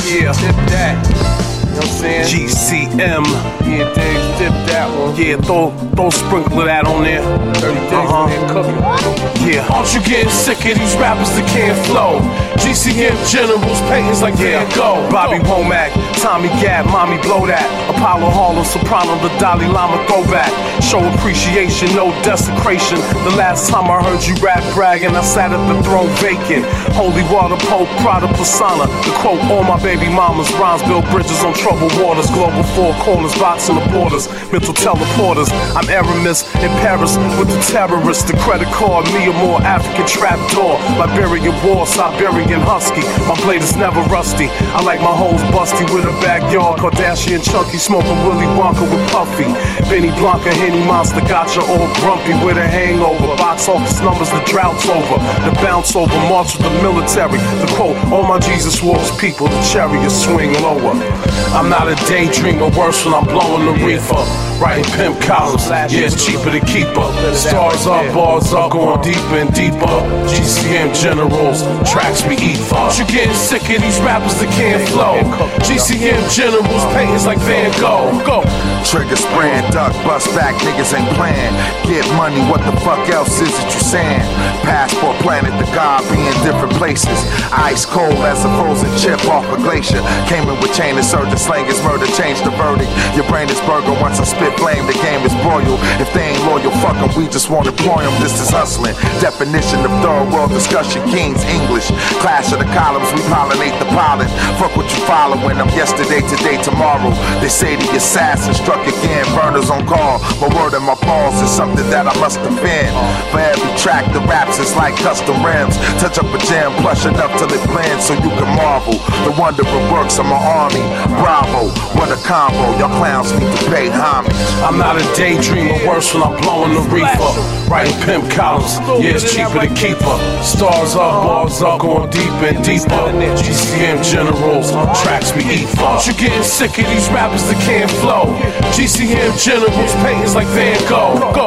Yeah, dip that. You know what I'm saying? GCM. Yeah, Diggs, dip that one. Yeah, throw a sprinkle of that on there. Dirty Diggs, man, cooking. Yeah. Aren't you getting sick of these rappers that can't flow? GCM generals, paintings like Van Gogh. Bobby Womack, Tommy Gab, Mommy Blow That. Apollo Hall and Soprano, the Dalai Lama throwback. Show appreciation, no desecration. The last time I heard you rap bragging, I sat at the throne vacant. Holy water, Pope, Prada, Persona. To quote all my baby mamas, rhymes build bridges on troubled waters. Global four corners, boxing the borders. Mental teleporters. I'm Aramis in Paris with the terrorists. The credit card, me or more African trapdoor. Liberian war, Siberian husky. My blade is never rusty. I like my hoes busty with a backyard. Kardashian Chunky smoking Willy Wonka with Puffy. Benny Blanca, Henny Monster, gotcha all grumpy with a hangover. Box office numbers, the drought's over. The bounce over, march with the military. The quote, all my Jesus walks people, the chariots swing lower. I'm not a daydreamer, worse when I'm blowing the reefer. Writing pimp columns, yeah, it's cheaper to keep up. Stars up, bars up, going deeper and deeper. GCM generals, tracks we eat for. You getting sick of these rappers that can't flow? GCM generals, paintings like Van Gogh. Go. Trigger spraying, duck, bust back, niggas ain't playing. Get money, what the fuck else is it you saying? Passport planet, the God be in different places. Ice cold as a frozen chip off a glacier. Came in with chain and surgeon, slang is murder, change the verdict. Your brain is burger, once I spit flame, the game is broiled. If they ain't loyal, fuck them, we just wanna employ them. This is hustling. Definition of third world discussion, King's English. Clash of the columns, we pollinate the pollen. Fuck what you following, I'm yesterday, today, tomorrow. They say the assassin struck again, burners on call. My word and my pause is something that I must defend. For every track, the raps is like custom rims. Touch up a jam, plush enough till it blends so you can marvel. The wonder of works of my army, bravo. What a combo, y'all clowns need to pay homage. I'm not a daydreamer, worse when I'm blowing the reefer. Writing pimp columns, yeah, it's cheaper to keep her. Stars up, bars up, going deeper and deeper. GCM generals, tracks we eat for. You getting sick of these rappers that can't flow? GCM generals, paintings like Van Gogh.